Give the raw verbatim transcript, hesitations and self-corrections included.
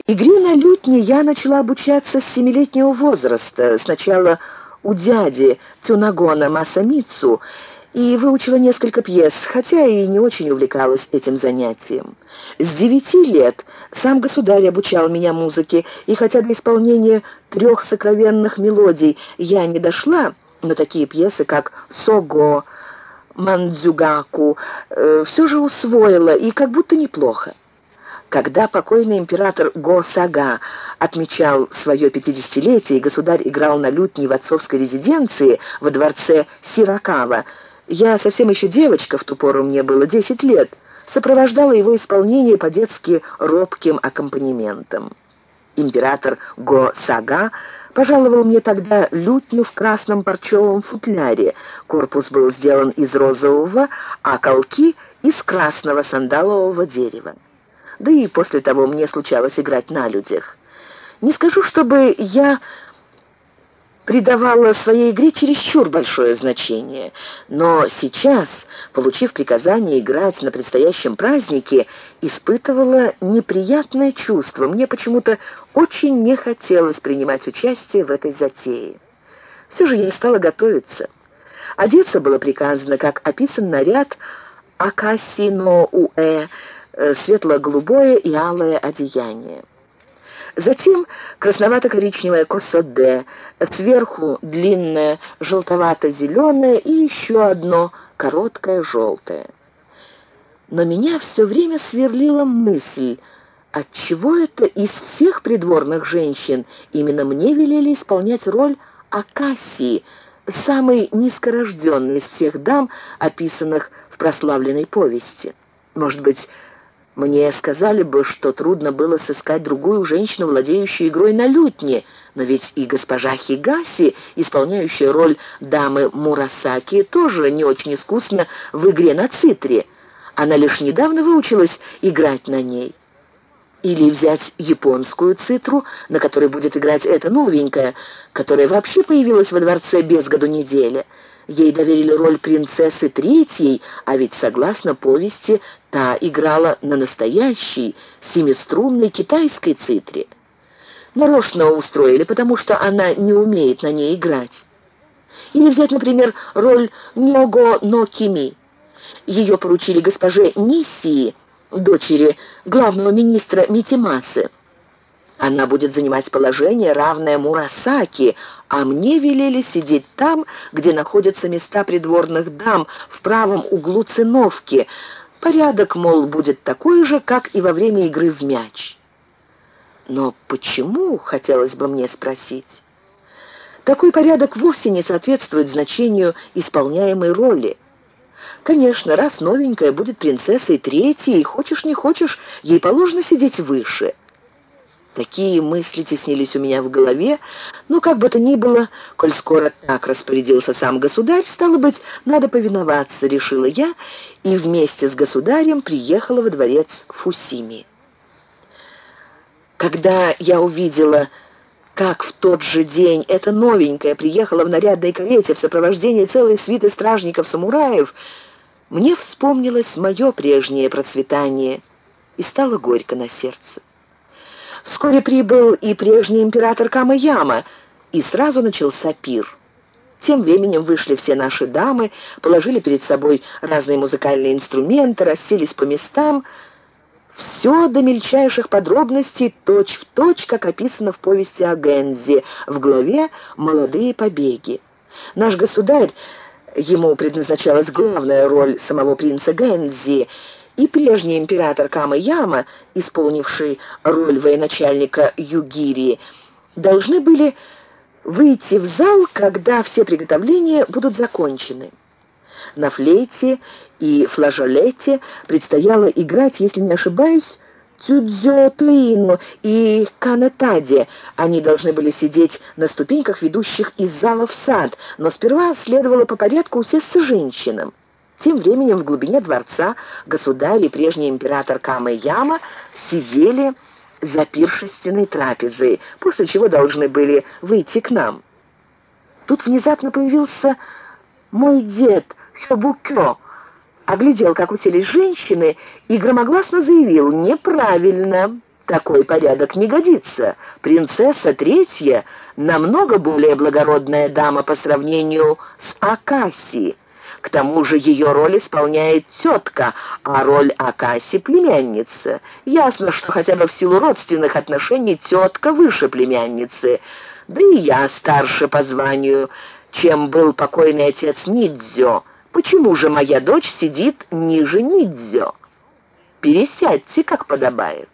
Игре на лютне я начала обучаться с семилетнего возраста, сначала у дяди Цунагона Масамицу, и выучила несколько пьес, хотя и не очень увлекалась этим занятием. С девяти лет сам государь обучал меня музыке, и хотя до исполнения трех сокровенных мелодий я не дошла, но такие пьесы, как «Сого», «Мандзюгаку», э, все же усвоила, и как будто неплохо. Когда покойный император Го-Сага отмечал свое пятидесятилетие, и государь играл на лютне в отцовской резиденции во дворце Сиракава, я совсем еще девочка, в ту пору мне было десять лет, сопровождала его исполнение по-детски робким аккомпанементом. Император Го-Сага пожаловал мне тогда лютню в красном парчевом футляре. Корпус был сделан из розового, а колки — из красного сандалового дерева. Да и после того мне случалось играть на людях. Не скажу, чтобы я придавала своей игре чересчур большое значение, но сейчас, получив приказание играть на предстоящем празднике, испытывала неприятное чувство. Мне почему-то очень не хотелось принимать участие в этой затее. Все же я стала готовиться. Одеться было приказано, как описан наряд акаси-но-уэ, светло-голубое и алое одеяние. Затем красновато-коричневое косоде, сверху длинное желтовато-зеленое и еще одно короткое желтое. Но меня все время сверлила мысль, отчего это из всех придворных женщин именно мне велели исполнять роль Акасии, самой низкорожденной из всех дам, описанных в прославленной повести. Может быть, мне сказали бы, что трудно было сыскать другую женщину, владеющую игрой на лютне, но ведь и госпожа Хигаси, исполняющая роль дамы Мурасаки, тоже не очень искусна в игре на цитре. Она лишь недавно выучилась играть на ней. Или взять японскую цитру, на которой будет играть эта новенькая, которая вообще появилась во дворце без году недели. Ей доверили роль принцессы третьей, а ведь, согласно повести, та играла на настоящей семиструнной китайской цитре. Нарочно устроили, потому что она не умеет на ней играть. Или взять, например, роль Нёго но Кими. Ее поручили госпоже Ниссии, дочери главного министра Митимасы. Она будет занимать положение, равное Мурасаки, а мне велели сидеть там, где находятся места придворных дам, в правом углу циновки. Порядок, мол, будет такой же, как и во время игры в мяч. Но почему, хотелось бы мне спросить? Такой порядок вовсе не соответствует значению исполняемой роли. Конечно, раз новенькая будет принцессой третьей, хочешь не хочешь, ей положено сидеть выше. Такие мысли теснились у меня в голове, но как бы то ни было, коль скоро так распорядился сам государь, стало быть, надо повиноваться, решила я, и вместе с государем приехала во дворец Фусими. Когда я увидела, как в тот же день эта новенькая приехала в нарядной карете в сопровождении целой свиты стражников-самураев, мне вспомнилось мое прежнее процветание, и стало горько на сердце. Вскоре прибыл и прежний император Камаяма, и сразу начался пир. Тем временем вышли все наши дамы, положили перед собой разные музыкальные инструменты, расселись по местам. Все до мельчайших подробностей, точь-в-точь, как описано в повести о Гэнзи, в главе «Молодые побеги». Наш государь, ему предназначалась главная роль самого принца Гэнзи, и прежний император Камаяма, исполнивший роль военачальника Югири, должны были выйти в зал, когда все приготовления будут закончены. На флейте и флажолете предстояло играть, если не ошибаюсь, Цюдзё-туину и канетаде. Они должны были сидеть на ступеньках, ведущих из зала в сад, но сперва следовало по порядку усесться женщинам. Тем временем в глубине дворца государь и прежний император Камаяма сидели за пиршественной трапезой, после чего должны были выйти к нам. Тут внезапно появился мой дед Хёбукё, оглядел, как уселись женщины, и громогласно заявил: «Неправильно! Такой порядок не годится. Принцесса третья намного более благородная дама по сравнению с Акаси. К тому же ее роль исполняет тетка, а роль Акаси — племянница. Ясно, что хотя бы в силу родственных отношений тетка выше племянницы. Да и я старше по званию, чем был покойный отец Нидзё. Почему же моя дочь сидит ниже Нидзё? Пересядьте, как подобает.